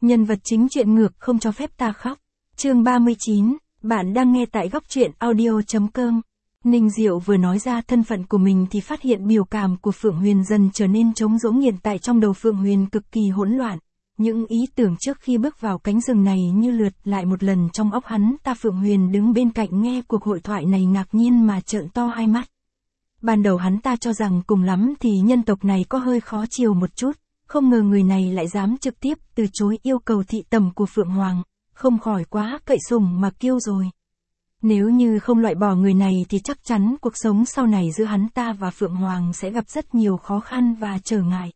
Nhân vật chính truyện ngược không cho phép ta khóc. Chương 39, bạn đang nghe tại góc truyện audio.com. Ninh Diệu vừa nói ra thân phận của mình thì phát hiện biểu cảm của Phượng Huyền dần trở nên trống rỗng, hiện tại trong đầu Phượng Huyền cực kỳ hỗn loạn. Những ý tưởng trước khi bước vào cánh rừng này như lượt lại một lần trong óc hắn ta. Phượng Huyền đứng bên cạnh nghe cuộc hội thoại này ngạc nhiên mà trợn to hai mắt. Ban đầu hắn ta cho rằng cùng lắm thì nhân tộc này có hơi khó chiều một chút, không ngờ người này lại dám trực tiếp từ chối yêu cầu thị tẩm của Phượng Hoàng, không khỏi quá cậy sùng mà kiêu rồi. Nếu như không loại bỏ người này thì chắc chắn cuộc sống sau này giữa hắn ta và Phượng Hoàng sẽ gặp rất nhiều khó khăn và trở ngại.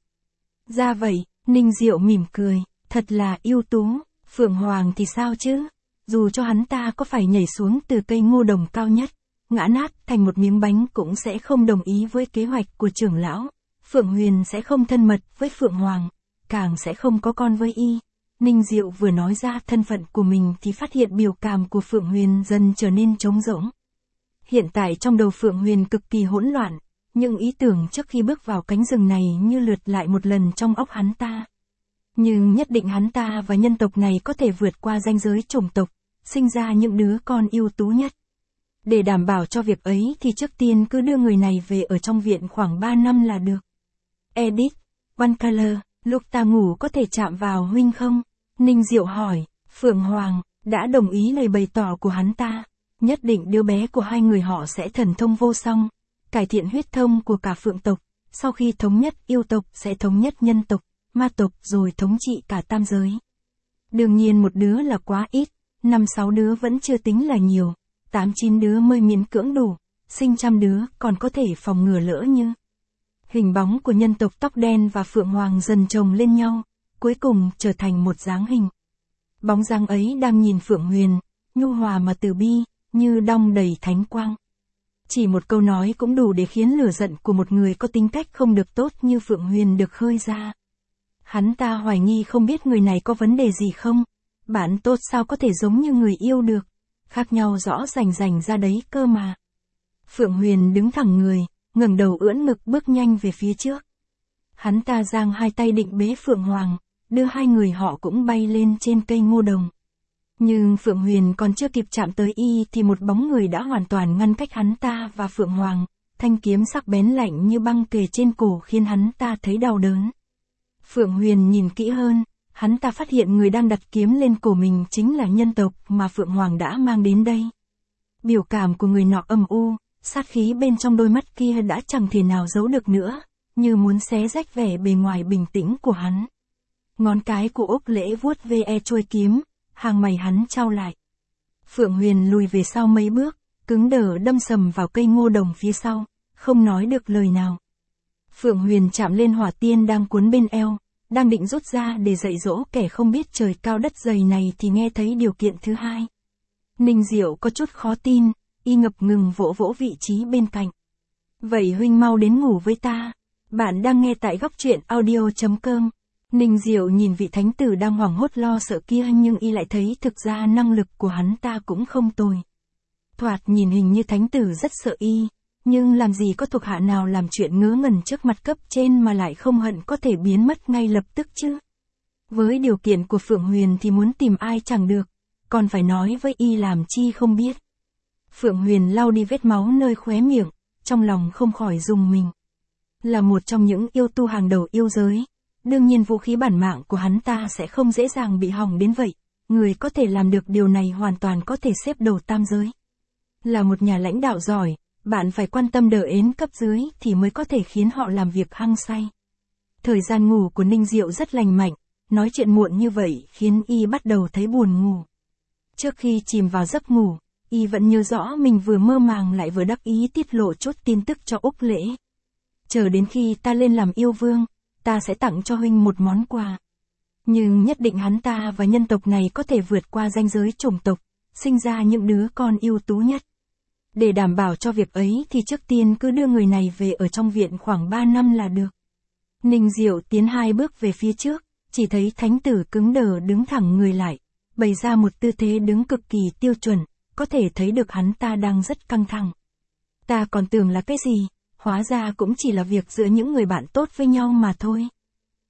Ra vậy, Ninh Diệu mỉm cười, thật là ưu tú. Phượng Hoàng thì sao chứ? Dù cho hắn ta có phải nhảy xuống từ cây ngô đồng cao nhất, ngã nát thành một miếng bánh cũng sẽ không đồng ý với kế hoạch của trưởng lão. Phượng Huyền sẽ không thân mật với Phượng Hoàng, càng sẽ không có con với y. Ninh Diệu vừa nói ra thân phận của mình thì phát hiện biểu cảm của Phượng Huyền dần trở nên trống rỗng. Hiện tại trong đầu Phượng Huyền cực kỳ hỗn loạn, những ý tưởng trước khi bước vào cánh rừng này như lượt lại một lần trong óc hắn ta. Nhưng nhất định hắn ta và nhân tộc này có thể vượt qua ranh giới chủng tộc, sinh ra những đứa con ưu tú nhất. Để đảm bảo cho việc ấy thì trước tiên cứ đưa người này về ở trong viện khoảng 3 năm là được. Edit, One Color, lúc ta ngủ có thể chạm vào huynh không? Ninh Diệu hỏi. Phượng Hoàng đã đồng ý lời bày tỏ của hắn ta. Nhất định đứa bé của hai người họ sẽ thần thông vô song, cải thiện huyết thông của cả Phượng tộc. Sau khi thống nhất yêu tộc sẽ thống nhất nhân tộc, ma tộc rồi thống trị cả tam giới. Đương nhiên một đứa là quá ít, 5-6 đứa vẫn chưa tính là nhiều, 8-9 đứa mới miễn cưỡng đủ, sinh trăm đứa còn có thể phòng ngừa lỡ như. Hình bóng của nhân tộc tóc đen và Phượng Hoàng dần chồng lên nhau, cuối cùng trở thành một dáng hình. Bóng dáng ấy đang nhìn Phượng Huyền, nhu hòa mà từ bi, như đong đầy thánh quang. Chỉ một câu nói cũng đủ để khiến lửa giận của một người có tính cách không được tốt như Phượng Huyền được khơi ra. Hắn ta hoài nghi không biết người này có vấn đề gì không, bản tốt sao có thể giống như người yêu được, khác nhau rõ rành ra đấy cơ mà. Phượng Huyền đứng thẳng người, ngẩng đầu ưỡn ngực bước nhanh về phía trước. Hắn ta giang hai tay định bế Phượng Hoàng, đưa hai người họ cũng bay lên trên cây ngô đồng. Nhưng Phượng Huyền còn chưa kịp chạm tới y thì một bóng người đã hoàn toàn ngăn cách hắn ta và Phượng Hoàng, thanh kiếm sắc bén lạnh như băng kề trên cổ khiến hắn ta thấy đau đớn. Phượng Huyền nhìn kỹ hơn, hắn ta phát hiện người đang đặt kiếm lên cổ mình chính là nhân tộc mà Phượng Hoàng đã mang đến đây. Biểu cảm của người nọ âm u, sát khí bên trong đôi mắt kia đã chẳng thể nào giấu được nữa, như muốn xé rách vẻ bề ngoài bình tĩnh của hắn. Ngón cái của Úc Lễ vuốt ve chuôi kiếm, hàng mày hắn chau lại. Phượng Huyền lùi về sau mấy bước, cứng đờ đâm sầm vào cây ngô đồng phía sau, không nói được lời nào. Phượng Huyền chạm lên hỏa tiên đang cuốn bên eo, đang định rút ra để dạy dỗ kẻ không biết trời cao đất dày này thì nghe thấy điều kiện thứ hai. Ninh Diệu có chút khó tin, y ngập ngừng vỗ vỗ vị trí bên cạnh. Vậy huynh mau đến ngủ với ta. Bạn đang nghe tại góc truyện audio.com. Ninh Diệu nhìn vị thánh tử đang hoảng hốt lo sợ kia nhưng y lại thấy thực ra năng lực của hắn ta cũng không tồi. Thoạt nhìn hình như thánh tử rất sợ y, nhưng làm gì có thuộc hạ nào làm chuyện ngớ ngẩn trước mặt cấp trên mà lại không hận có thể biến mất ngay lập tức chứ. Với điều kiện của Phượng Huyền thì muốn tìm ai chẳng được, còn phải nói với y làm chi không biết. Phượng Huyền lau đi vết máu nơi khóe miệng, trong lòng không khỏi rùng mình. Là một trong những yêu tu hàng đầu yêu giới, đương nhiên vũ khí bản mạng của hắn ta sẽ không dễ dàng bị hỏng đến vậy, người có thể làm được điều này hoàn toàn có thể xếp đầu tam giới. Là một nhà lãnh đạo giỏi, bạn phải quan tâm đỡ ến cấp dưới thì mới có thể khiến họ làm việc hăng say. Thời gian ngủ của Ninh Diệu rất lành mạnh, nói chuyện muộn như vậy khiến y bắt đầu thấy buồn ngủ. Trước khi chìm vào giấc ngủ, y vẫn nhớ rõ mình vừa mơ màng lại vừa đắc ý tiết lộ chốt tin tức cho Úc Lễ. Chờ đến khi ta lên làm yêu vương, ta sẽ tặng cho huynh một món quà. Nhưng nhất định hắn ta và nhân tộc này có thể vượt qua ranh giới chủng tộc, sinh ra những đứa con ưu tú nhất. Để đảm bảo cho việc ấy thì trước tiên cứ đưa người này về ở trong viện khoảng 3 năm là được. Ninh Diệu tiến 2 bước về phía trước, chỉ thấy thánh tử cứng đờ đứng thẳng người lại, bày ra một tư thế đứng cực kỳ tiêu chuẩn, có thể thấy được hắn ta đang rất căng thẳng. Ta còn tưởng là cái gì, hóa ra cũng chỉ là việc giữa những người bạn tốt với nhau mà thôi.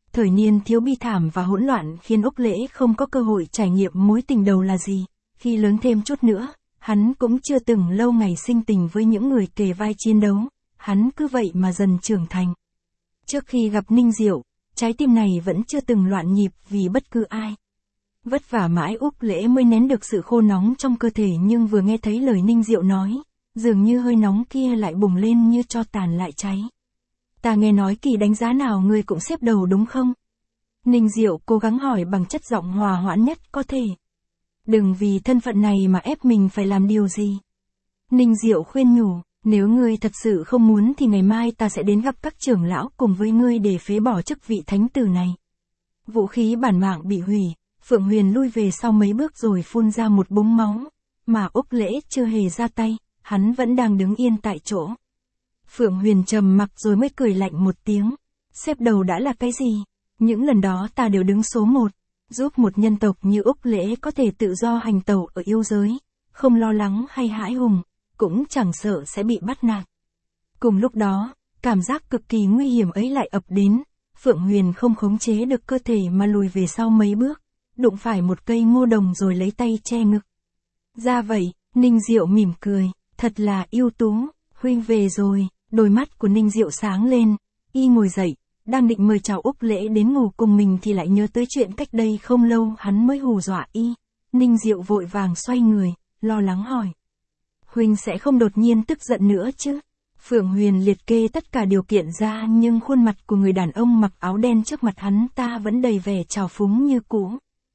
Thời niên thiếu bi thảm và hỗn loạn khiến Úc Lễ không có cơ hội trải nghiệm mối tình đầu là gì. Khi lớn thêm chút nữa, hắn cũng chưa từng lâu ngày sinh tình với những người kề vai chiến đấu. Hắn cứ vậy mà dần trưởng thành. Trước khi gặp Ninh Diệu, trái tim này vẫn chưa từng loạn nhịp vì bất cứ ai. Vất vả mãi Úc Lễ mới nén được sự khô nóng trong cơ thể, nhưng vừa nghe thấy lời Ninh Diệu nói, dường như hơi nóng kia lại bùng lên như tro tàn lại cháy. Ta nghe nói Kỳ đánh giá nào ngươi cũng xếp đầu đúng không? Ninh Diệu cố gắng hỏi bằng chất giọng hòa hoãn nhất có thể. Đừng vì thân phận này mà ép mình phải làm điều gì. Ninh Diệu khuyên nhủ, nếu ngươi thật sự không muốn thì ngày mai ta sẽ đến gặp các trưởng lão cùng với ngươi để phế bỏ chức vị thánh tử này. Vũ khí bản mạng bị hủy, Phượng Huyền lui về sau mấy bước rồi phun ra một búng máu, mà Úc Lễ chưa hề ra tay, hắn vẫn đang đứng yên tại chỗ. Phượng Huyền trầm mặc rồi mới cười lạnh một tiếng, xếp đầu đã là cái gì? Những lần đó ta đều đứng số 1, giúp một nhân tộc như Úc Lễ có thể tự do hành tẩu ở yêu giới, không lo lắng hay hãi hùng, cũng chẳng sợ sẽ bị bắt nạt. Cùng lúc đó, cảm giác cực kỳ nguy hiểm ấy lại ập đến, Phượng Huyền không khống chế được cơ thể mà lùi về sau mấy bước, đụng phải một cây ngô đồng rồi lấy tay che ngực. Ra vậy, Ninh Diệu mỉm cười, thật là ưu tú, huynh về rồi, đôi mắt của Ninh Diệu sáng lên, y ngồi dậy, đang định mời chào Úc Lễ đến ngủ cùng mình thì lại nhớ tới chuyện cách đây không lâu hắn mới hù dọa y. Ninh Diệu vội vàng xoay người, lo lắng hỏi. Huynh sẽ không đột nhiên tức giận nữa chứ? Phượng Huyền liệt kê tất cả điều kiện ra, nhưng khuôn mặt của người đàn ông mặc áo đen trước mặt hắn ta vẫn đầy vẻ trào phúng như cũ.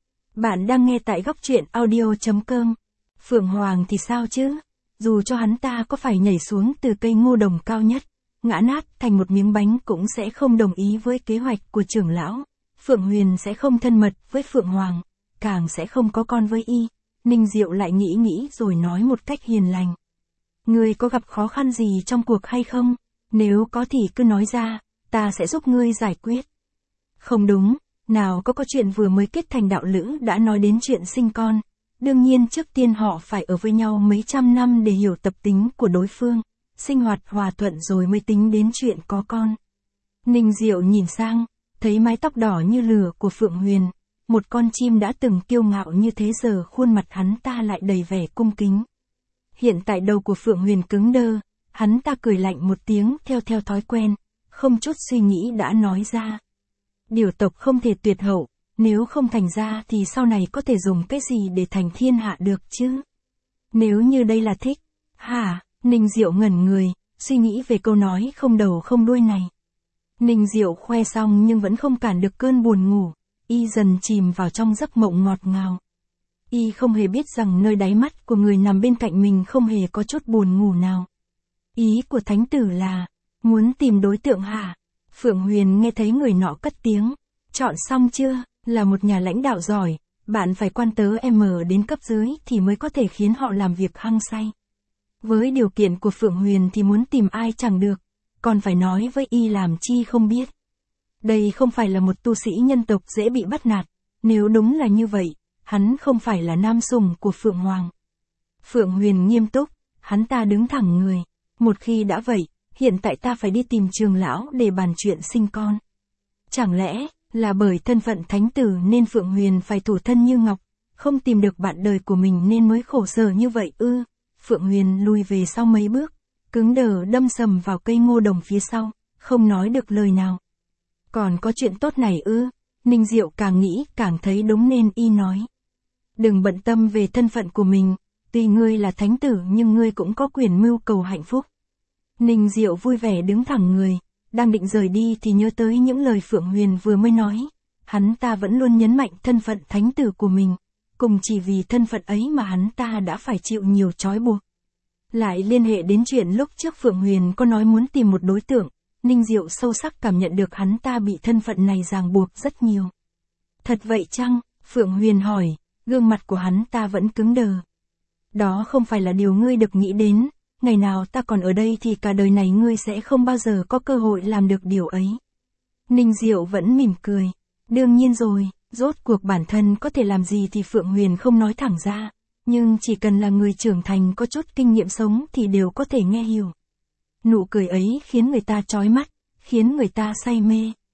Bạn đang nghe tại góc truyện audio.com. Phượng Hoàng thì sao chứ? Dù cho hắn ta có phải nhảy xuống từ cây ngô đồng cao nhất, ngã nát thành một miếng bánh cũng sẽ không đồng ý với kế hoạch của trưởng lão. Phượng Huyền sẽ không thân mật với Phượng Hoàng, càng sẽ không có con với y. Ninh Diệu lại nghĩ rồi nói một cách hiền lành. Ngươi có gặp khó khăn gì trong cuộc hay không? Nếu có thì cứ nói ra, ta sẽ giúp ngươi giải quyết. Không đúng, nào có chuyện vừa mới kết thành đạo lữ đã nói đến chuyện sinh con. Đương nhiên trước tiên họ phải ở với nhau mấy trăm năm để hiểu tập tính của đối phương, sinh hoạt hòa thuận rồi mới tính đến chuyện có con. Ninh Diệu nhìn sang, thấy mái tóc đỏ như lửa của Phượng Huyền, một con chim đã từng kiêu ngạo như thế giờ khuôn mặt hắn ta lại đầy vẻ cung kính. Hiện tại đầu của Phượng Huyền cứng đơ, hắn ta cười lạnh một tiếng theo thói quen, không chút suy nghĩ đã nói ra. Điều tộc không thể tuyệt hậu, nếu không thành ra thì sau này có thể dùng cái gì để thành thiên hạ được chứ? Nếu như đây là thích, hả? Ninh Diệu ngẩn người, suy nghĩ về câu nói không đầu không đuôi này. Ninh Diệu khoe xong nhưng vẫn không cản được cơn buồn ngủ, y dần chìm vào trong giấc mộng ngọt ngào. Y không hề biết rằng nơi đáy mắt của người nằm bên cạnh mình không hề có chút buồn ngủ nào. Ý của thánh tử là, muốn tìm đối tượng hả? Phượng Huyền nghe thấy người nọ cất tiếng, chọn xong chưa? Là một nhà lãnh đạo giỏi, bạn phải quan tớ đến cấp dưới thì mới có thể khiến họ làm việc hăng say. Với điều kiện của Phượng Huyền thì muốn tìm ai chẳng được, còn phải nói với y làm chi không biết. Đây không phải là một tu sĩ nhân tộc dễ bị bắt nạt, nếu đúng là như vậy, hắn không phải là nam sủng của Phượng Hoàng. Phượng Huyền nghiêm túc, hắn ta đứng thẳng người, một khi đã vậy, hiện tại ta phải đi tìm trường lão để bàn chuyện sinh con. Chẳng lẽ, là bởi thân phận thánh tử nên Phượng Huyền phải thủ thân như ngọc, không tìm được bạn đời của mình nên mới khổ sở như vậy ư? Phượng Huyền lùi về sau mấy bước, cứng đờ đâm sầm vào cây ngô đồng phía sau, không nói được lời nào. Còn có chuyện tốt này ư? Ninh Diệu càng nghĩ càng thấy đúng nên y nói. Đừng bận tâm về thân phận của mình, tuy ngươi là thánh tử nhưng ngươi cũng có quyền mưu cầu hạnh phúc. Ninh Diệu vui vẻ đứng thẳng người, đang định rời đi thì nhớ tới những lời Phượng Huyền vừa mới nói. Hắn ta vẫn luôn nhấn mạnh thân phận thánh tử của mình, cùng chỉ vì thân phận ấy mà hắn ta đã phải chịu nhiều trói buộc. Lại liên hệ đến chuyện lúc trước Phượng Huyền có nói muốn tìm một đối tượng, Ninh Diệu sâu sắc cảm nhận được hắn ta bị thân phận này ràng buộc rất nhiều. Thật vậy chăng? Phượng Huyền hỏi, gương mặt của hắn ta vẫn cứng đờ. Đó không phải là điều ngươi được nghĩ đến, ngày nào ta còn ở đây thì cả đời này ngươi sẽ không bao giờ có cơ hội làm được điều ấy. Ninh Diệu vẫn mỉm cười, đương nhiên rồi, rốt cuộc bản thân có thể làm gì thì Phượng Huyền không nói thẳng ra, nhưng chỉ cần là người trưởng thành có chút kinh nghiệm sống thì đều có thể nghe hiểu. Nụ cười ấy khiến người ta chói mắt, khiến người ta say mê.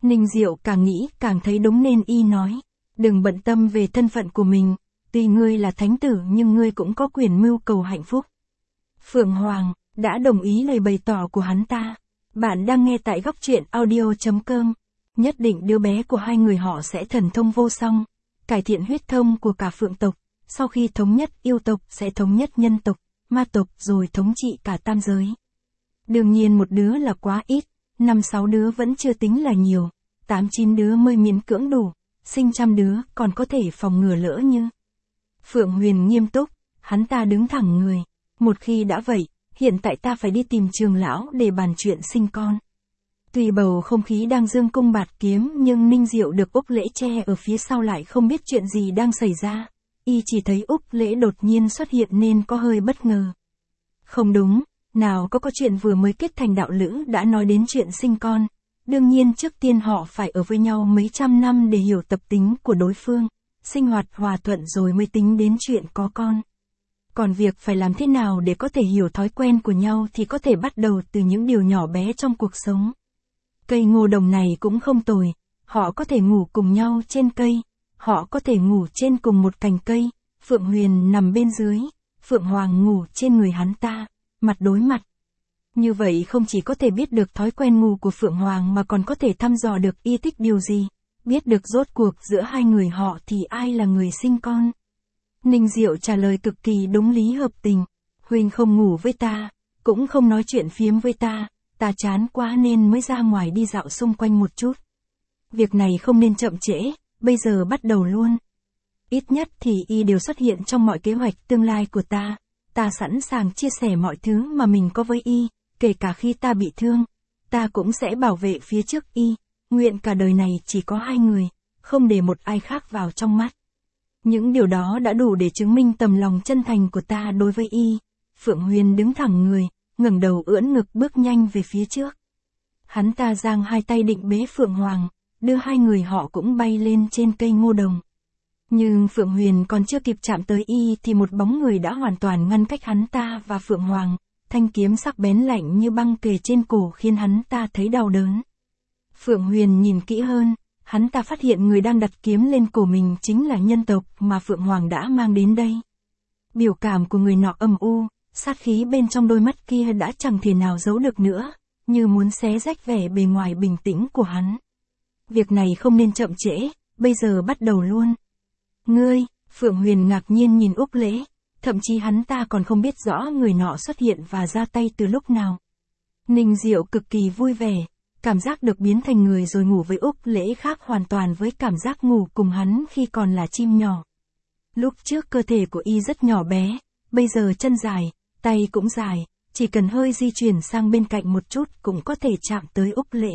Ninh Diệu càng nghĩ càng thấy đúng nên y nói. Đừng bận tâm về thân phận của mình, tuy ngươi là thánh tử nhưng ngươi cũng có quyền mưu cầu hạnh phúc. Phượng Hoàng đã đồng ý lời bày tỏ của hắn ta. Bạn đang nghe tại góc truyện audio.com. Nhất định đứa bé của hai người họ sẽ thần thông vô song, cải thiện huyết thông của cả Phượng tộc, sau khi thống nhất yêu tộc sẽ thống nhất nhân tộc, ma tộc rồi thống trị cả tam giới. Đương nhiên một đứa là quá ít, 5-6 đứa vẫn chưa tính là nhiều, 8-9 đứa mới miễn cưỡng đủ, sinh trăm đứa còn có thể phòng ngừa lỡ như. Phượng Huyền nghiêm túc, hắn ta đứng thẳng người. Một khi đã vậy, hiện tại ta phải đi tìm Trường lão để bàn chuyện sinh con. Tuy bầu không khí đang dương cung bạt kiếm nhưng Ninh Diệu được Úc Lễ che ở phía sau lại không biết chuyện gì đang xảy ra. Y chỉ thấy Úc Lễ đột nhiên xuất hiện nên có hơi bất ngờ. Không đúng, nào có chuyện vừa mới kết thành đạo lữ đã nói đến chuyện sinh con. Đương nhiên trước tiên họ phải ở với nhau mấy trăm năm để hiểu tập tính của đối phương, sinh hoạt hòa thuận rồi mới tính đến chuyện có con. Còn việc phải làm thế nào để có thể hiểu thói quen của nhau thì có thể bắt đầu từ những điều nhỏ bé trong cuộc sống. Cây ngô đồng này cũng không tồi, họ có thể ngủ cùng nhau trên cây, họ có thể ngủ trên cùng một cành cây, Phượng Huyền nằm bên dưới, Phượng Hoàng ngủ trên người hắn ta, mặt đối mặt. Như vậy không chỉ có thể biết được thói quen ngủ của Phượng Hoàng mà còn có thể thăm dò được y thích điều gì, biết được rốt cuộc giữa hai người họ thì ai là người sinh con. Ninh Diệu trả lời cực kỳ đúng lý hợp tình, huynh không ngủ với ta, cũng không nói chuyện phiếm với ta chán quá nên mới ra ngoài đi dạo xung quanh một chút. Việc này không nên chậm trễ, bây giờ bắt đầu luôn. Ít nhất thì y đều xuất hiện trong mọi kế hoạch tương lai của ta sẵn sàng chia sẻ mọi thứ mà mình có với y, kể cả khi ta bị thương, ta cũng sẽ bảo vệ phía trước y, nguyện cả đời này chỉ có hai người, không để một ai khác vào trong mắt. Những điều đó đã đủ để chứng minh tầm lòng chân thành của ta đối với y. Phượng Huyền đứng thẳng người, ngẩng đầu ưỡn ngực bước nhanh về phía trước. Hắn ta giang hai tay định bế Phượng Hoàng, đưa hai người họ cũng bay lên trên cây ngô đồng. Nhưng Phượng Huyền còn chưa kịp chạm tới y thì một bóng người đã hoàn toàn ngăn cách hắn ta và Phượng Hoàng, thanh kiếm sắc bén lạnh như băng kề trên cổ khiến hắn ta thấy đau đớn. Phượng Huyền nhìn kỹ hơn, hắn ta phát hiện người đang đặt kiếm lên cổ mình chính là nhân tộc mà Phượng Hoàng đã mang đến đây. Biểu cảm của người nọ âm u, sát khí bên trong đôi mắt kia đã chẳng thể nào giấu được nữa, như muốn xé rách vẻ bề ngoài bình tĩnh của hắn. Việc này không nên chậm trễ, bây giờ bắt đầu luôn. Ngươi, Phượng Huyền ngạc nhiên nhìn Úc Lễ, thậm chí hắn ta còn không biết rõ người nọ xuất hiện và ra tay từ lúc nào. Ninh Diệu cực kỳ vui vẻ, cảm giác được biến thành người rồi ngủ với Úc Lễ khác hoàn toàn với cảm giác ngủ cùng hắn khi còn là chim nhỏ. Lúc trước cơ thể của y rất nhỏ bé, bây giờ chân dài, tay cũng dài, chỉ cần hơi di chuyển sang bên cạnh một chút cũng có thể chạm tới Úc Lễ.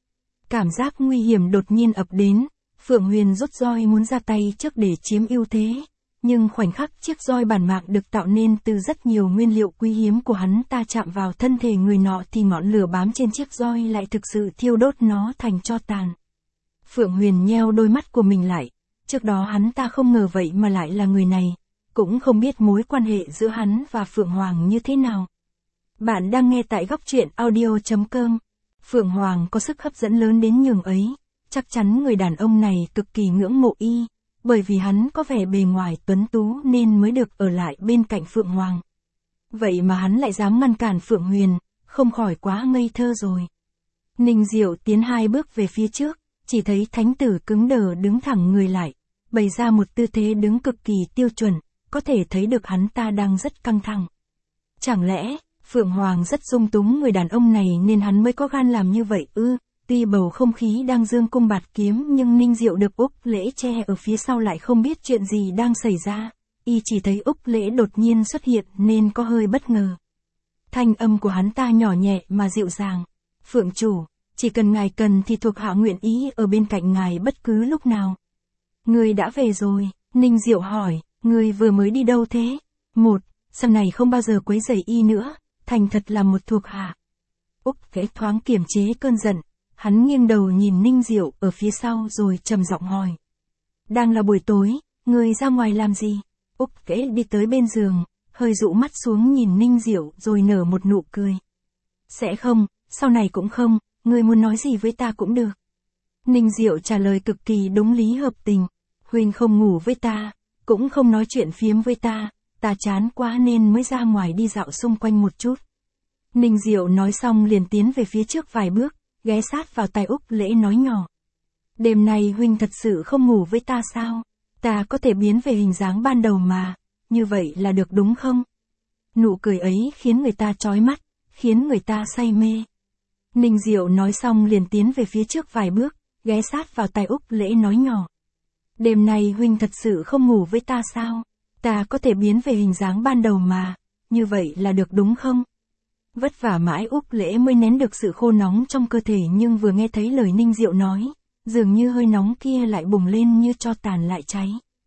Cảm giác nguy hiểm đột nhiên ập đến, Phượng Huyền rút roi muốn ra tay trước để chiếm ưu thế, nhưng khoảnh khắc chiếc roi bản mạc được tạo nên từ rất nhiều nguyên liệu quý hiếm của hắn ta chạm vào thân thể người nọ thì ngọn lửa bám trên chiếc roi lại thực sự thiêu đốt nó thành tro tàn. Phượng Huyền nheo đôi mắt của mình lại, trước đó hắn ta không ngờ vậy mà lại là người này, cũng không biết mối quan hệ giữa hắn và Phượng Hoàng như thế nào. Bạn đang nghe tại góc truyện audio.com. Phượng Hoàng có sức hấp dẫn lớn đến nhường ấy, chắc chắn người đàn ông này cực kỳ ngưỡng mộ y, bởi vì hắn có vẻ bề ngoài tuấn tú nên mới được ở lại bên cạnh Phượng Hoàng. Vậy mà hắn lại dám ngăn cản Phượng Huyền, không khỏi quá ngây thơ rồi. Ninh Diệu tiến 2 bước về phía trước, chỉ thấy thánh tử cứng đờ đứng thẳng người lại, bày ra một tư thế đứng cực kỳ tiêu chuẩn, có thể thấy được hắn ta đang rất căng thẳng. Chẳng lẽ, Phượng Hoàng rất dung túng người đàn ông này nên hắn mới có gan làm như vậy ư? Tuy bầu không khí đang dương cung bạt kiếm nhưng Ninh Diệu được Úc Lễ che ở phía sau lại không biết chuyện gì đang xảy ra. Y chỉ thấy Úc Lễ đột nhiên xuất hiện nên có hơi bất ngờ. Thanh âm của hắn ta nhỏ nhẹ mà dịu dàng. Phượng chủ, chỉ cần ngài cần thì thuộc hạ nguyện ý ở bên cạnh ngài bất cứ lúc nào. Ngươi đã về rồi, Ninh Diệu hỏi, ngươi vừa mới đi đâu thế? Sau này không bao giờ quấy rầy y nữa, thành thật là một thuộc hạ. Úc Lễ thoáng kiềm chế cơn giận. Hắn nghiêng đầu nhìn Ninh Diệu ở phía sau rồi trầm giọng hỏi. Đang là buổi tối, ngươi ra ngoài làm gì? Úc Lễ đi tới bên giường, hơi dụ mắt xuống nhìn Ninh Diệu rồi nở một nụ cười. Sẽ không, sau này cũng không, ngươi muốn nói gì với ta cũng được. Ninh Diệu trả lời cực kỳ đúng lý hợp tình. Huynh không ngủ với ta, cũng không nói chuyện phiếm với ta chán quá nên mới ra ngoài đi dạo xung quanh một chút. Ninh Diệu nói xong liền tiến về phía trước vài bước, ghé sát vào tai Úc Lễ nói nhỏ. Đêm nay huynh thật sự không ngủ với ta sao? Ta có thể biến về hình dáng ban đầu mà, như vậy là được đúng không? Nụ cười ấy khiến người ta chói mắt, khiến người ta say mê. Ninh Diệu nói xong liền tiến về phía trước vài bước, ghé sát vào tai Úc Lễ nói nhỏ. Đêm nay huynh thật sự không ngủ với ta sao? Ta có thể biến về hình dáng ban đầu mà, như vậy là được đúng không? Vất vả mãi Úc Lễ mới nén được sự khô nóng trong cơ thể nhưng vừa nghe thấy lời Ninh Diệu nói, dường như hơi nóng kia lại bùng lên như tro tàn lại cháy.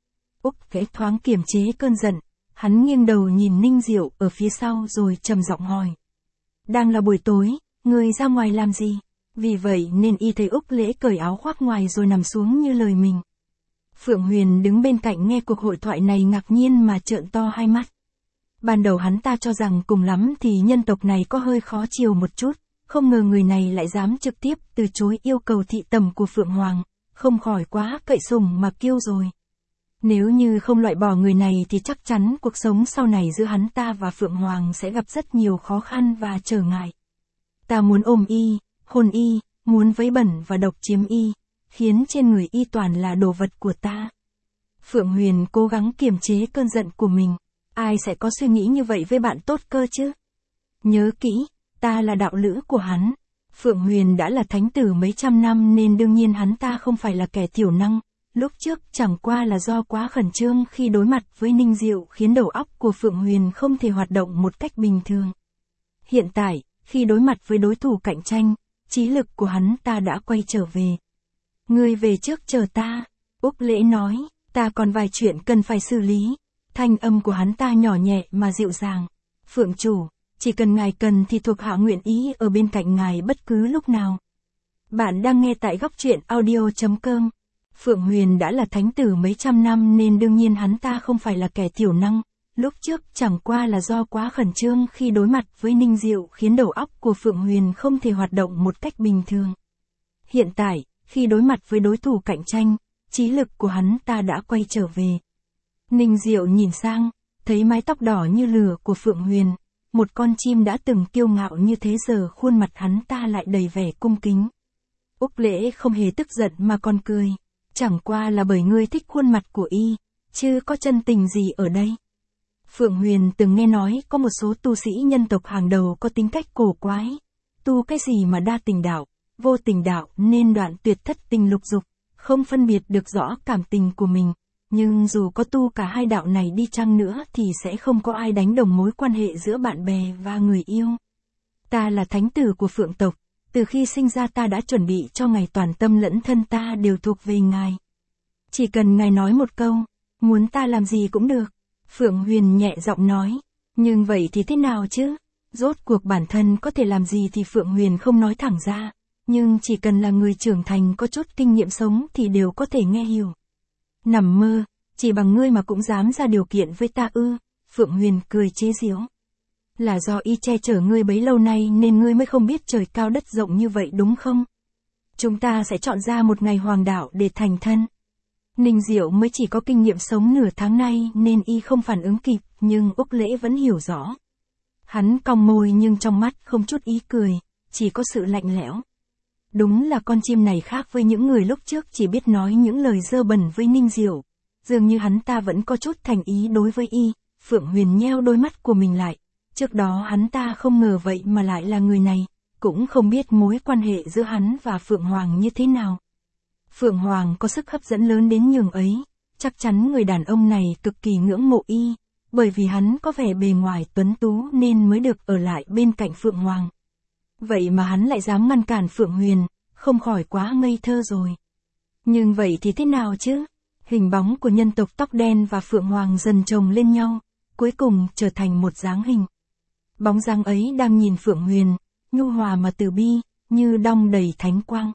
Úc Lễ thoáng kiềm chế cơn giận, hắn nghiêng đầu nhìn Ninh Diệu ở phía sau rồi trầm giọng hỏi. Đang là buổi tối, người ra ngoài làm gì? Vì vậy nên y thấy Úc Lễ cởi áo khoác ngoài rồi nằm xuống như lời mình. Phượng Huyền đứng bên cạnh nghe cuộc hội thoại này ngạc nhiên mà trợn to hai mắt. Ban đầu hắn ta cho rằng cùng lắm thì nhân tộc này có hơi khó chiều một chút, không ngờ người này lại dám trực tiếp từ chối yêu cầu thị tầm của Phượng Hoàng, không khỏi quá cậy sùng mà kiêu rồi. Nếu như không loại bỏ người này thì chắc chắn cuộc sống sau này giữa hắn ta và Phượng Hoàng sẽ gặp rất nhiều khó khăn và trở ngại. Ta muốn ôm y, hôn y, muốn vấy bẩn và độc chiếm y, khiến trên người y toàn là đồ vật của ta. Phượng Huyền cố gắng kiềm chế cơn giận của mình. Ai sẽ có suy nghĩ như vậy với bạn tốt cơ chứ? Nhớ kỹ, ta là đạo lữ của hắn. Phượng Huyền đã là thánh tử mấy trăm năm nên đương nhiên hắn ta không phải là kẻ thiểu năng. Lúc trước chẳng qua là do quá khẩn trương khi đối mặt với Ninh Diệu khiến đầu óc của Phượng Huyền không thể hoạt động một cách bình thường. Hiện tại, khi đối mặt với đối thủ cạnh tranh, trí lực của hắn ta đã quay trở về. Ngươi về trước chờ ta. Úc Lễ nói, ta còn vài chuyện cần phải xử lý. Thanh âm của hắn ta nhỏ nhẹ mà dịu dàng. Phượng chủ, chỉ cần ngài cần thì thuộc hạ nguyện ý ở bên cạnh ngài bất cứ lúc nào. Bạn đang nghe tại góc truyện audio.com. Phượng Huyền đã là thánh tử mấy trăm năm nên đương nhiên hắn ta không phải là kẻ thiểu năng. Lúc trước chẳng qua là do quá khẩn trương khi đối mặt với Ninh Diệu khiến đầu óc của Phượng Huyền không thể hoạt động một cách bình thường. Hiện tại, khi đối mặt với đối thủ cạnh tranh, trí lực của hắn ta đã quay trở về. Ninh Diệu nhìn sang, thấy mái tóc đỏ như lửa của Phượng Huyền, một con chim đã từng kiêu ngạo như thế giờ khuôn mặt hắn ta lại đầy vẻ cung kính. Úc Lễ không hề tức giận mà còn cười, chẳng qua là bởi ngươi thích khuôn mặt của y, chứ có chân tình gì ở đây. Phượng Huyền từng nghe nói có một số tu sĩ nhân tộc hàng đầu có tính cách cổ quái, tu cái gì mà đa tình đạo, vô tình đạo nên đoạn tuyệt thất tình lục dục, không phân biệt được rõ cảm tình của mình. Nhưng dù có tu cả hai đạo này đi chăng nữa thì sẽ không có ai đánh đồng mối quan hệ giữa bạn bè và người yêu. Ta là thánh tử của Phượng tộc, từ khi sinh ra ta đã chuẩn bị cho ngài toàn tâm lẫn thân ta đều thuộc về ngài. Chỉ cần ngài nói một câu, muốn ta làm gì cũng được. Phượng Huyền nhẹ giọng nói, nhưng vậy thì thế nào chứ? Rốt cuộc bản thân có thể làm gì thì Phượng Huyền không nói thẳng ra, nhưng chỉ cần là người trưởng thành có chút kinh nghiệm sống thì đều có thể nghe hiểu. Nằm mơ, chỉ bằng ngươi mà cũng dám ra điều kiện với ta ư? Phượng Huyền cười chế giễu. Là do y che chở ngươi bấy lâu nay nên ngươi mới không biết trời cao đất rộng như vậy đúng không? Chúng ta sẽ chọn ra một ngày hoàng đạo để thành thân. Ninh Diệu mới chỉ có kinh nghiệm sống nửa tháng nay nên y không phản ứng kịp, nhưng Úc Lễ vẫn hiểu rõ. Hắn cong môi nhưng trong mắt không chút ý cười, chỉ có sự lạnh lẽo. Đúng là con chim này khác với những người lúc trước chỉ biết nói những lời dơ bẩn với Ninh Diệu. Dường như hắn ta vẫn có chút thành ý đối với y. Phượng Huyền nheo đôi mắt của mình lại. Trước đó hắn ta không ngờ vậy mà lại là người này, cũng không biết mối quan hệ giữa hắn và Phượng Hoàng như thế nào. Phượng Hoàng có sức hấp dẫn lớn đến nhường ấy, chắc chắn người đàn ông này cực kỳ ngưỡng mộ y, bởi vì hắn có vẻ bề ngoài tuấn tú nên mới được ở lại bên cạnh Phượng Hoàng. Vậy mà hắn lại dám ngăn cản Phượng Huyền, không khỏi quá ngây thơ rồi. Nhưng vậy thì thế nào chứ? Hình bóng của nhân tộc tóc đen và Phượng Hoàng dần chồng lên nhau, cuối cùng trở thành một dáng hình. Bóng dáng ấy đang nhìn Phượng Huyền, nhu hòa mà từ bi, như đong đầy thánh quang.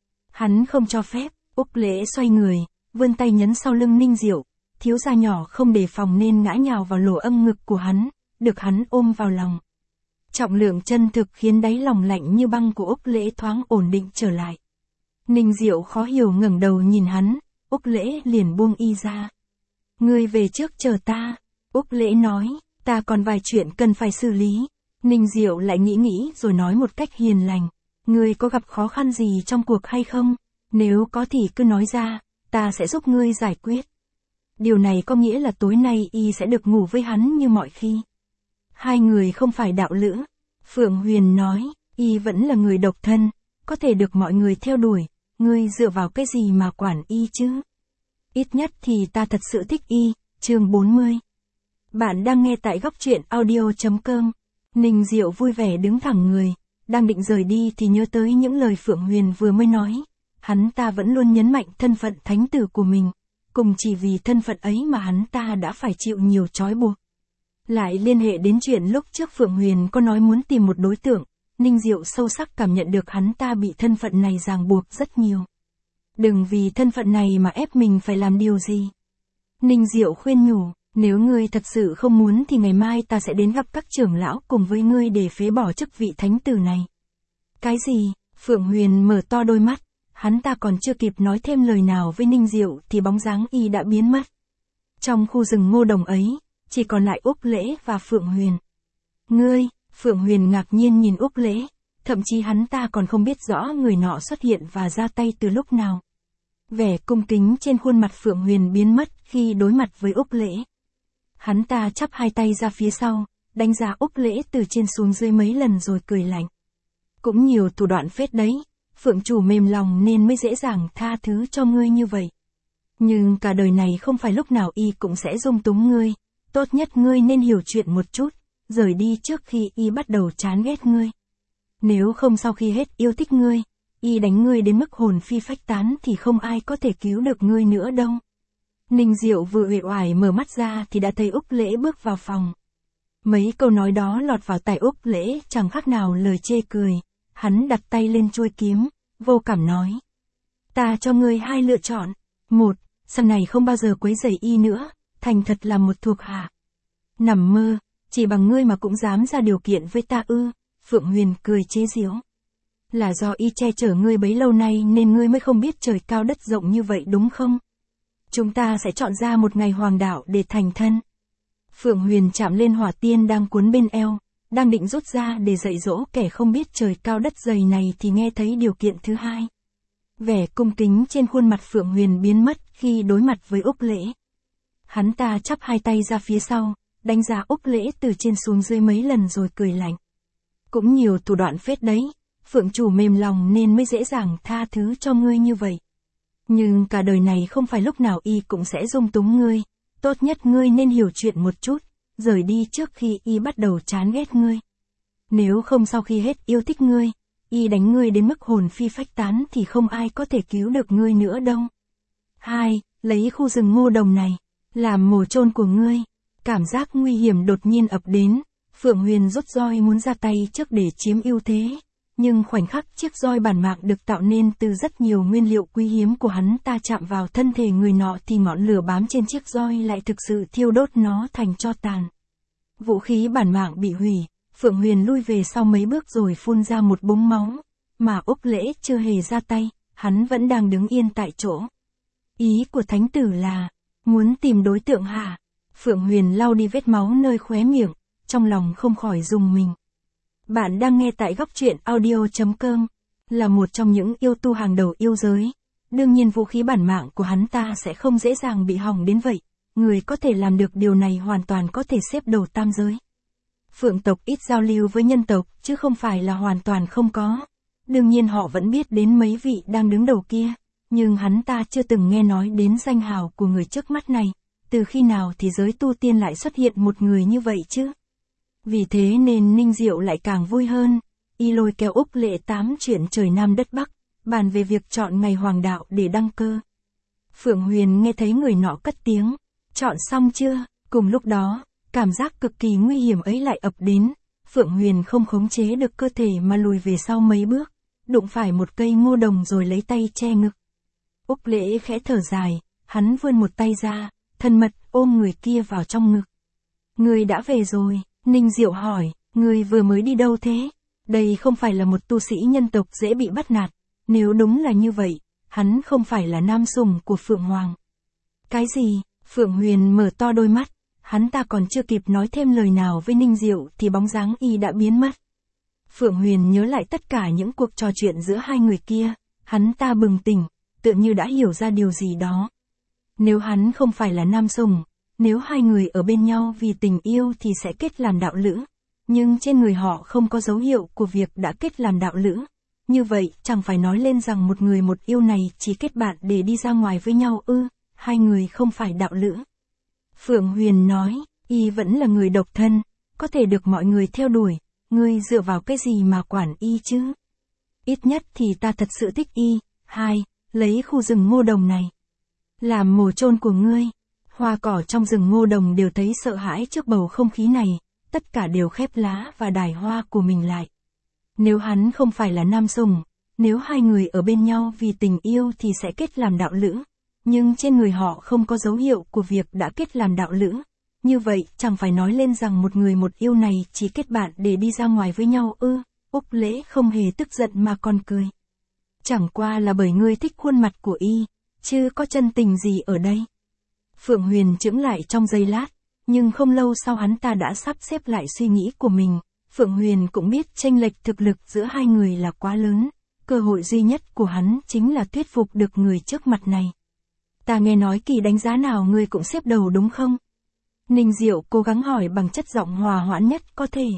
Hắn không cho phép. Úc Lễ xoay người, vươn tay nhấn sau lưng Ninh Diệu, thiếu gia nhỏ không đề phòng nên ngã nhào vào lỗ âm ngực của hắn, được hắn ôm vào lòng. Trọng lượng chân thực khiến đáy lòng lạnh như băng của Úc Lễ thoáng ổn định trở lại. Ninh Diệu khó hiểu ngẩng đầu nhìn hắn, Úc Lễ liền buông y ra. Ngươi về trước chờ ta. Úc Lễ nói, ta còn vài chuyện cần phải xử lý. Ninh Diệu lại nghĩ rồi nói một cách hiền lành. Ngươi có gặp khó khăn gì trong cuộc hay không? Nếu có thì cứ nói ra, ta sẽ giúp ngươi giải quyết. Điều này có nghĩa là tối nay y sẽ được ngủ với hắn như mọi khi. Hai người không phải đạo lữ. Phượng Huyền nói, y vẫn là người độc thân, có thể được mọi người theo đuổi, ngươi dựa vào cái gì mà quản y chứ? Ít nhất thì ta thật sự thích y. Chương 40. Bạn đang nghe tại góc truyện audio.com. Ninh Diệu vui vẻ đứng thẳng người, đang định rời đi thì nhớ tới những lời Phượng Huyền vừa mới nói. Hắn ta vẫn luôn nhấn mạnh thân phận thánh tử của mình, cùng chỉ vì thân phận ấy mà hắn ta đã phải chịu nhiều trói buộc. Lại liên hệ đến chuyện lúc trước Phượng Huyền có nói muốn tìm một đối tượng, Ninh Diệu sâu sắc cảm nhận được hắn ta bị thân phận này ràng buộc rất nhiều. Đừng vì thân phận này mà ép mình phải làm điều gì. Ninh Diệu khuyên nhủ, nếu ngươi thật sự không muốn thì ngày mai ta sẽ đến gặp các trưởng lão cùng với ngươi để phế bỏ chức vị thánh tử này. Cái gì? Phượng Huyền mở to đôi mắt, hắn ta còn chưa kịp nói thêm lời nào với Ninh Diệu thì bóng dáng y đã biến mất. Trong khu rừng ngô đồng ấy, chỉ còn lại Úc Lễ và Phượng Huyền. Ngươi, Phượng Huyền ngạc nhiên nhìn Úc Lễ, thậm chí hắn ta còn không biết rõ người nọ xuất hiện và ra tay từ lúc nào. Vẻ cung kính trên khuôn mặt Phượng Huyền biến mất khi đối mặt với Úc Lễ. Hắn ta chắp hai tay ra phía sau, đánh giá Úc Lễ từ trên xuống dưới mấy lần rồi cười lạnh. Cũng nhiều thủ đoạn phết đấy, Phượng chủ mềm lòng nên mới dễ dàng tha thứ cho ngươi như vậy. Nhưng cả đời này không phải lúc nào y cũng sẽ dung túng ngươi, tốt nhất ngươi nên hiểu chuyện một chút, rời đi trước khi y bắt đầu chán ghét ngươi. Nếu không sau khi hết yêu thích ngươi, y đánh ngươi đến mức hồn phi phách tán thì không ai có thể cứu được ngươi nữa đâu. Ninh Diệu vừa uể oải mở mắt ra thì đã thấy Úc Lễ bước vào phòng. Mấy câu nói đó lọt vào tai Úc Lễ chẳng khác nào lời chê cười. Hắn đặt tay lên chuôi kiếm, vô cảm nói. Ta cho ngươi hai lựa chọn. Một, sau này không bao giờ quấy rầy y nữa, thành thật làm một thuộc hạ. Nằm mơ, chỉ bằng ngươi mà cũng dám ra điều kiện với ta ư? Phượng Huyền cười chế giễu. Là do y che chở ngươi bấy lâu nay nên ngươi mới không biết trời cao đất rộng như vậy đúng không? Chúng ta sẽ chọn ra một ngày hoàng đạo để thành thân. Phượng Huyền chạm lên hỏa tiên đang cuốn bên eo, đang định rút ra để dạy dỗ kẻ không biết trời cao đất dày này thì nghe thấy điều kiện thứ hai. Vẻ cung kính trên khuôn mặt Phượng Huyền biến mất khi đối mặt với Úc Lễ. Hắn ta chắp hai tay ra phía sau, đánh giá Úc Lễ từ trên xuống dưới mấy lần rồi cười lạnh. Cũng nhiều thủ đoạn phết đấy, Phượng chủ mềm lòng nên mới dễ dàng tha thứ cho ngươi như vậy. Nhưng cả đời này không phải lúc nào y cũng sẽ dung túng ngươi, tốt nhất ngươi nên hiểu chuyện một chút, rời đi trước khi y bắt đầu chán ghét ngươi. Nếu không sau khi hết yêu thích ngươi, y đánh ngươi đến mức hồn phi phách tán thì không ai có thể cứu được ngươi nữa đâu. 2. Lấy khu rừng ngô đồng này, làm mồ chôn của ngươi. Cảm giác nguy hiểm đột nhiên ập đến, Phượng Huyền rút roi muốn ra tay trước để chiếm ưu thế. Nhưng khoảnh khắc chiếc roi bản mạng được tạo nên từ rất nhiều nguyên liệu quý hiếm của hắn ta chạm vào thân thể người nọ thì ngọn lửa bám trên chiếc roi lại thực sự thiêu đốt nó thành tro tàn. Vũ khí bản mạng bị hủy, Phượng Huyền lui về sau mấy bước rồi phun ra một búng máu, mà Úc Lễ chưa hề ra tay, hắn vẫn đang đứng yên tại chỗ. Ý của thánh tử là, muốn tìm đối tượng hả? Phượng Huyền lau đi vết máu nơi khóe miệng, trong lòng không khỏi rùng mình. Bạn đang nghe tại góc truyện audio.com, là một trong những yêu tu hàng đầu yêu giới. Đương nhiên vũ khí bản mạng của hắn ta sẽ không dễ dàng bị hỏng đến vậy. Người có thể làm được điều này hoàn toàn có thể xếp đầu tam giới. Phượng tộc ít giao lưu với nhân tộc, chứ không phải là hoàn toàn không có. Đương nhiên họ vẫn biết đến mấy vị đang đứng đầu kia, nhưng hắn ta chưa từng nghe nói đến danh hào của người trước mắt này. Từ khi nào thì giới tu tiên lại xuất hiện một người như vậy chứ? Vì thế nên Ninh Diệu lại càng vui hơn, y lôi kéo Úc Lễ tám chuyện trời Nam đất Bắc, bàn về việc chọn ngày hoàng đạo để đăng cơ. Phượng Huyền nghe thấy người nọ cất tiếng, chọn xong chưa? Cùng lúc đó, cảm giác cực kỳ nguy hiểm ấy lại ập đến, Phượng Huyền không khống chế được cơ thể mà lùi về sau mấy bước, đụng phải một cây ngô đồng rồi lấy tay che ngực. Úc Lễ khẽ thở dài, hắn vươn một tay ra, thân mật ôm người kia vào trong ngực. Người đã về rồi. Ninh Diệu hỏi, người vừa mới đi đâu thế? Đây không phải là một tu sĩ nhân tộc dễ bị bắt nạt, nếu đúng là như vậy, hắn không phải là nam sủng của Phượng Hoàng. Cái gì? Phượng Huyền mở to đôi mắt, hắn ta còn chưa kịp nói thêm lời nào với Ninh Diệu thì bóng dáng y đã biến mất. Phượng Huyền nhớ lại tất cả những cuộc trò chuyện giữa hai người kia, hắn ta bừng tỉnh, tựa như đã hiểu ra điều gì đó. Nếu hắn không phải là nam sủng, nếu hai người ở bên nhau vì tình yêu thì sẽ kết làm đạo lữ, nhưng trên người họ không có dấu hiệu của việc đã kết làm đạo lữ. Như vậy, chẳng phải nói lên rằng một người một yêu này chỉ kết bạn để đi ra ngoài với nhau ư, hai người không phải đạo lữ. Phượng Huyền nói, y vẫn là người độc thân, có thể được mọi người theo đuổi, ngươi dựa vào cái gì mà quản y chứ? Ít nhất thì ta thật sự thích y. 2. Lấy khu rừng ngô đồng này làm mồ chôn của ngươi. Hoa cỏ trong rừng ngô đồng đều thấy sợ hãi trước bầu không khí này, tất cả đều khép lá và đài hoa của mình lại. Nếu hắn không phải là nam sủng, nếu hai người ở bên nhau vì tình yêu thì sẽ kết làm đạo lữ, nhưng trên người họ không có dấu hiệu của việc đã kết làm đạo lữ. Như vậy, chẳng phải nói lên rằng một người một yêu này chỉ kết bạn để đi ra ngoài với nhau ư? Úc Lễ không hề tức giận mà còn cười. Chẳng qua là bởi ngươi thích khuôn mặt của y, chứ có chân tình gì ở đây. Phượng Huyền chững lại trong giây lát, nhưng không lâu sau hắn ta đã sắp xếp lại suy nghĩ của mình. Phượng Huyền cũng biết chênh lệch thực lực giữa hai người là quá lớn, cơ hội duy nhất của hắn chính là thuyết phục được người trước mặt này. Ta nghe nói kỳ đánh giá nào ngươi cũng xếp đầu đúng không? Ninh Diệu cố gắng hỏi bằng chất giọng hòa hoãn nhất có thể.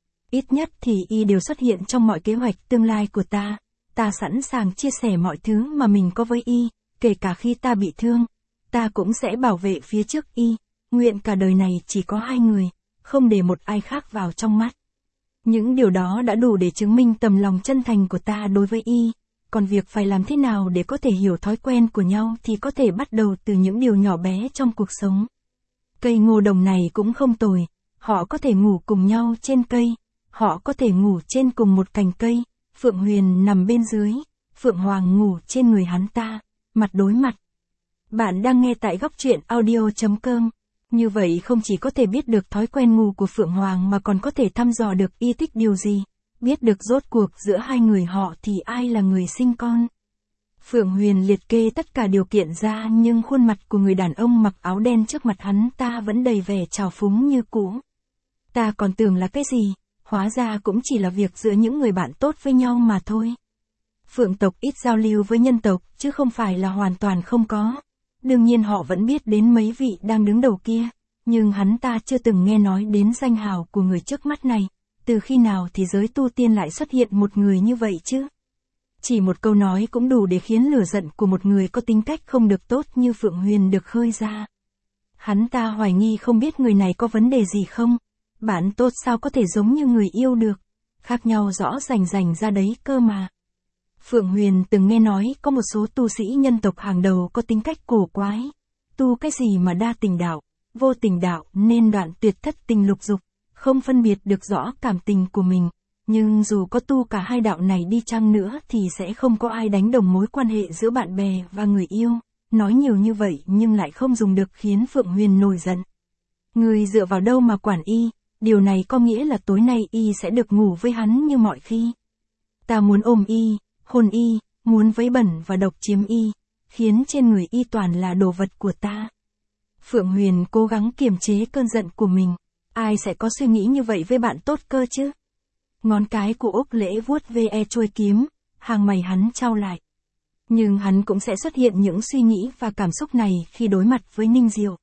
Ít nhất thì y đều xuất hiện trong mọi kế hoạch tương lai của ta. Ta sẵn sàng chia sẻ mọi thứ mà mình có với y, kể cả khi ta bị thương. Ta cũng sẽ bảo vệ phía trước y, nguyện cả đời này chỉ có hai người, không để một ai khác vào trong mắt. Những điều đó đã đủ để chứng minh tầm lòng chân thành của ta đối với y. Còn việc phải làm thế nào để có thể hiểu thói quen của nhau thì có thể bắt đầu từ những điều nhỏ bé trong cuộc sống. Cây ngô đồng này cũng không tồi, họ có thể ngủ cùng nhau trên cây, họ có thể ngủ trên cùng một cành cây. Phượng Huyền nằm bên dưới, Phượng Hoàng ngủ trên người hắn ta, mặt đối mặt. Bạn đang nghe tại góc truyện audio.com. Như vậy không chỉ có thể biết được thói quen ngủ của Phượng Hoàng mà còn có thể thăm dò được y thích điều gì, biết được rốt cuộc giữa hai người họ thì ai là người sinh con. Phượng Huyền liệt kê tất cả điều kiện ra nhưng khuôn mặt của người đàn ông mặc áo đen trước mặt hắn ta vẫn đầy vẻ trào phúng như cũ. Ta còn tưởng là cái gì, hóa ra cũng chỉ là việc giữa những người bạn tốt với nhau mà thôi. Phượng tộc ít giao lưu với nhân tộc chứ không phải là hoàn toàn không có. Đương nhiên họ vẫn biết đến mấy vị đang đứng đầu kia, nhưng hắn ta chưa từng nghe nói đến danh hào của người trước mắt này. Từ khi nào thì giới tu tiên lại xuất hiện một người như vậy chứ? Chỉ một câu nói cũng đủ để khiến lửa giận của một người có tính cách không được tốt như Phượng Huyền được khơi ra. Hắn ta hoài nghi không biết người này có vấn đề gì không? Bạn tốt sao có thể giống như người yêu được? Khác nhau rõ rành ra đấy cơ mà. Phượng Huyền từng nghe nói có một số tu sĩ nhân tộc hàng đầu có tính cách cổ quái. Tu cái gì mà đa tình đạo, vô tình đạo nên đoạn tuyệt thất tình lục dục, không phân biệt được rõ cảm tình của mình. Nhưng dù có tu cả hai đạo này đi chăng nữa thì sẽ không có ai đánh đồng mối quan hệ giữa bạn bè và người yêu. Nói nhiều như vậy nhưng lại không dùng được khiến Phượng Huyền nổi giận. Người dựa vào đâu mà quản y, điều này có nghĩa là tối nay y sẽ được ngủ với hắn như mọi khi. Ta muốn ôm y, hôn y, muốn vấy bẩn và độc chiếm y, khiến trên người y toàn là đồ vật của ta. Phượng Huyền cố gắng kiềm chế cơn giận của mình. Ai sẽ có suy nghĩ như vậy với bạn tốt cơ chứ? Ngón cái của Úc Lễ vuốt ve chuôi kiếm, hàng mày hắn chau lại. Nhưng hắn cũng sẽ xuất hiện những suy nghĩ và cảm xúc này khi đối mặt với Ninh Diệu.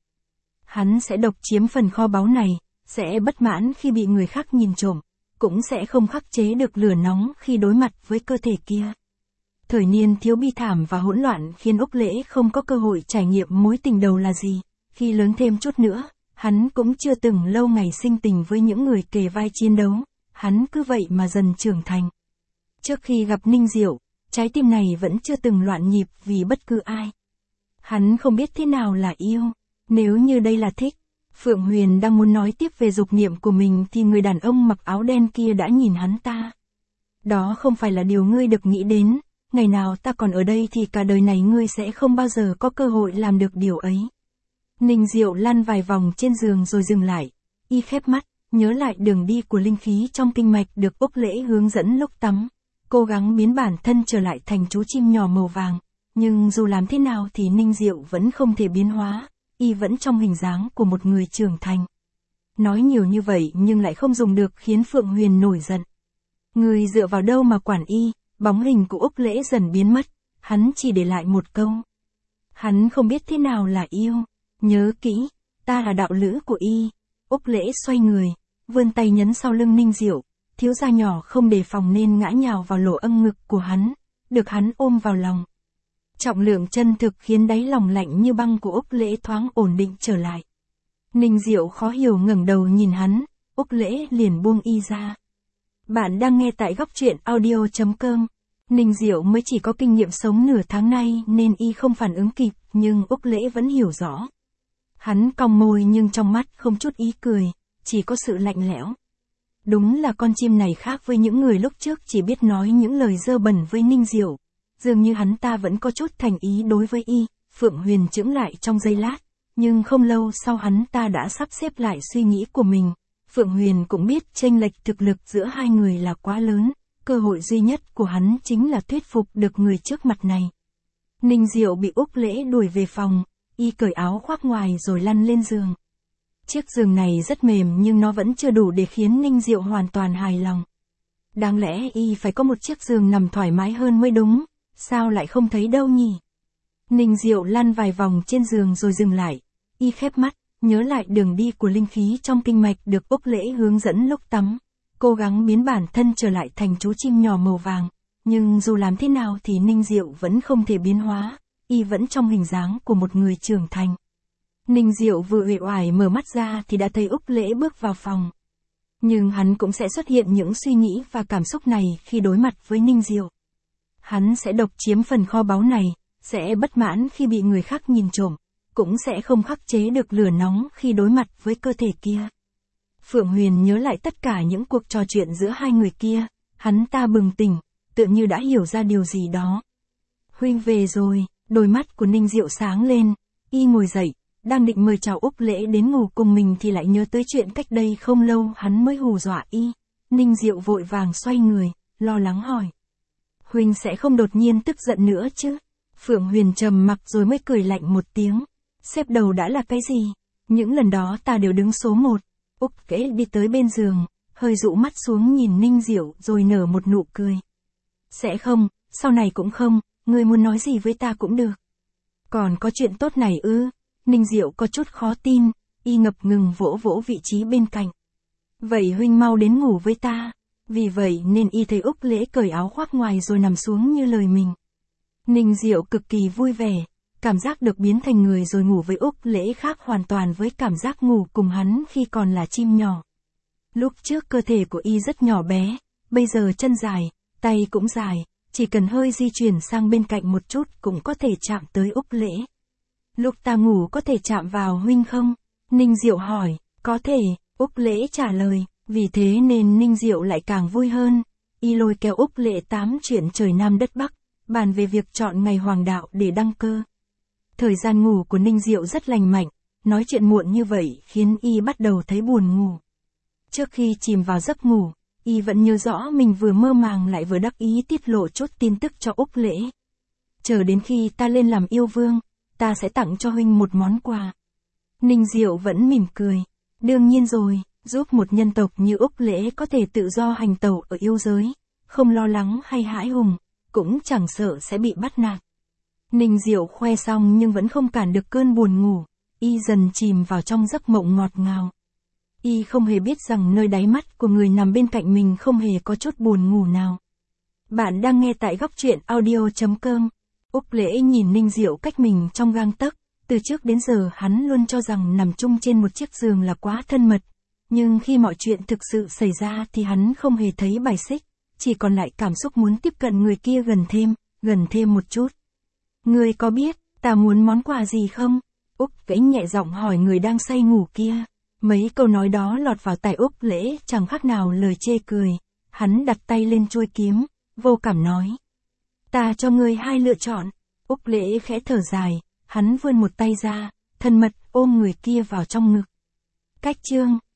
Hắn sẽ độc chiếm phần kho báu này, sẽ bất mãn khi bị người khác nhìn trộm, cũng sẽ không khắc chế được lửa nóng khi đối mặt với cơ thể kia. Thời niên thiếu bi thảm và hỗn loạn khiến Úc Lễ không có cơ hội trải nghiệm mối tình đầu là gì. Khi lớn thêm chút nữa, hắn cũng chưa từng lâu ngày sinh tình với những người kề vai chiến đấu. Hắn cứ vậy mà dần trưởng thành. Trước khi gặp Ninh Diệu, trái tim này vẫn chưa từng loạn nhịp vì bất cứ ai. Hắn không biết thế nào là yêu. Nếu như đây là thích, Phượng Huyền đang muốn nói tiếp về dục niệm của mình thì người đàn ông mặc áo đen kia đã nhìn hắn ta. Đó không phải là điều ngươi được nghĩ đến, ngày nào ta còn ở đây thì cả đời này ngươi sẽ không bao giờ có cơ hội làm được điều ấy. Ninh Diệu lăn vài vòng trên giường rồi dừng lại, y khép mắt, nhớ lại đường đi của linh khí trong kinh mạch được Úc Lễ hướng dẫn lúc tắm. cố gắng biến bản thân trở lại thành chú chim nhỏ màu vàng. Nhưng dù làm thế nào thì Ninh Diệu vẫn không thể biến hóa, y vẫn trong hình dáng của một người trưởng thành. Nói nhiều như vậy nhưng lại không dùng được khiến Phượng Huyền nổi giận. Người dựa vào đâu mà quản y, bóng hình của Úc Lễ dần biến mất, hắn chỉ để lại một câu. Hắn không biết thế nào là yêu, nhớ kỹ, ta là đạo lữ của y. Úc Lễ xoay người, vươn tay nhấn sau lưng Ninh Diệu, thiếu gia nhỏ không đề phòng nên ngã nhào vào lỗ âm ngực của hắn, được hắn ôm vào lòng. Trọng lượng chân thực khiến đáy lòng lạnh như băng của Úc Lễ thoáng ổn định trở lại. Ninh Diệu khó hiểu ngẩng đầu nhìn hắn, Úc Lễ liền buông y ra. Bạn đang nghe tại góc truyện audio.com. Ninh Diệu mới chỉ có kinh nghiệm sống nửa tháng nay nên y không phản ứng kịp, nhưng Úc Lễ vẫn hiểu rõ. Hắn cong môi nhưng trong mắt không chút ý cười, chỉ có sự lạnh lẽo. Đúng là con chim này khác với những người lúc trước chỉ biết nói những lời dơ bẩn với Ninh Diệu. Dường như hắn ta vẫn có chút thành ý đối với y. Phượng Huyền chững lại trong giây lát, nhưng không lâu sau hắn ta đã sắp xếp lại suy nghĩ của mình. Phượng Huyền cũng biết chênh lệch thực lực giữa hai người là quá lớn, cơ hội duy nhất của hắn chính là thuyết phục được người trước mặt này. Ninh Diệu bị Úc Lễ đuổi về phòng, y cởi áo khoác ngoài rồi lăn lên giường. Chiếc giường này rất mềm nhưng nó vẫn chưa đủ để khiến Ninh Diệu hoàn toàn hài lòng. Đáng lẽ y phải có một chiếc giường nằm thoải mái hơn mới đúng, sao lại không thấy đâu nhỉ? Ninh Diệu lăn vài vòng trên giường rồi dừng lại, y khép mắt, nhớ lại đường đi của linh khí trong kinh mạch được Úc Lễ hướng dẫn lúc tắm, cố gắng biến bản thân trở lại thành chú chim nhỏ màu vàng, nhưng dù làm thế nào thì Ninh Diệu vẫn không thể biến hóa, y vẫn trong hình dáng của một người trưởng thành. Ninh Diệu vừa uể oải mở mắt ra thì đã thấy Úc Lễ bước vào phòng. Nhưng hắn cũng sẽ xuất hiện những suy nghĩ và cảm xúc này khi đối mặt với Ninh Diệu. Hắn sẽ độc chiếm phần kho báu này, sẽ bất mãn khi bị người khác nhìn trộm, cũng sẽ không khắc chế được lửa nóng khi đối mặt với cơ thể kia. Phượng Huyền nhớ lại tất cả những cuộc trò chuyện giữa hai người kia, hắn ta bừng tỉnh, tựa như đã hiểu ra điều gì đó. Huynh về rồi, đôi mắt của Ninh Diệu sáng lên, y ngồi dậy, đang định mời chào Úc Lễ đến ngủ cùng mình thì lại nhớ tới chuyện cách đây không lâu hắn mới hù dọa y. Ninh Diệu vội vàng xoay người, lo lắng hỏi. Huynh sẽ không đột nhiên tức giận nữa chứ? Phượng Huyền trầm mặc rồi mới cười lạnh một tiếng. Xếp đầu đã là cái gì? Những lần đó ta đều đứng số 1. Úc Lễ đi tới bên giường, hơi dụ mắt xuống nhìn Ninh Diệu rồi nở một nụ cười. Sẽ không, sau này cũng không, ngươi muốn nói gì với ta cũng được. Còn có chuyện tốt này ư? Ninh Diệu có chút khó tin, y ngập ngừng vỗ vỗ vị trí bên cạnh. Vậy huynh mau đến ngủ với ta. Vì vậy nên y thấy Úc Lễ cởi áo khoác ngoài rồi nằm xuống như lời mình. Ninh Diệu cực kỳ vui vẻ, cảm giác được biến thành người rồi ngủ với Úc Lễ khác hoàn toàn với cảm giác ngủ cùng hắn khi còn là chim nhỏ. Lúc trước cơ thể của y rất nhỏ bé, bây giờ chân dài, tay cũng dài, chỉ cần hơi di chuyển sang bên cạnh một chút cũng có thể chạm tới Úc Lễ. Lúc ta ngủ có thể chạm vào huynh không? Ninh Diệu hỏi. Có thể, Úc Lễ trả lời. Vì thế nên Ninh Diệu lại càng vui hơn. Y lôi kéo Úc Lễ tám chuyện trời Nam đất Bắc, bàn về việc chọn ngày hoàng đạo để đăng cơ. Thời gian ngủ của Ninh Diệu rất lành mạnh, nói chuyện muộn như vậy khiến y bắt đầu thấy buồn ngủ. Trước khi chìm vào giấc ngủ, y vẫn nhớ rõ mình vừa mơ màng lại vừa đắc ý tiết lộ chút tin tức cho Úc Lễ. Chờ đến khi ta lên làm yêu vương, ta sẽ tặng cho huynh một món quà. Ninh Diệu vẫn mỉm cười. Đương nhiên rồi, giúp một nhân tộc như Úc Lễ có thể tự do hành tẩu ở yêu giới, không lo lắng hay hãi hùng, cũng chẳng sợ sẽ bị bắt nạt. Ninh Diệu khoe xong nhưng vẫn không cản được cơn buồn ngủ, y dần chìm vào trong giấc mộng ngọt ngào. Y không hề biết rằng nơi đáy mắt của người nằm bên cạnh mình không hề có chút buồn ngủ nào. Bạn đang nghe tại góc truyện audio.com. Úc Lễ nhìn Ninh Diệu cách mình trong gang tấc, từ trước đến giờ hắn luôn cho rằng nằm chung trên một chiếc giường là quá thân mật, nhưng khi mọi chuyện thực sự xảy ra thì hắn không hề thấy bài xích, chỉ còn lại cảm xúc muốn tiếp cận người kia gần thêm một chút. Ngươi có biết, ta muốn món quà gì không? Úc Lễ nhẹ giọng hỏi người đang say ngủ kia. Mấy câu nói đó lọt vào tai Úc Lễ chẳng khác nào lời chê cười, hắn đặt tay lên chuôi kiếm, vô cảm nói. Ta cho ngươi hai lựa chọn. Úc Lễ khẽ thở dài, hắn vươn một tay ra, thân mật ôm người kia vào trong ngực. Cách chương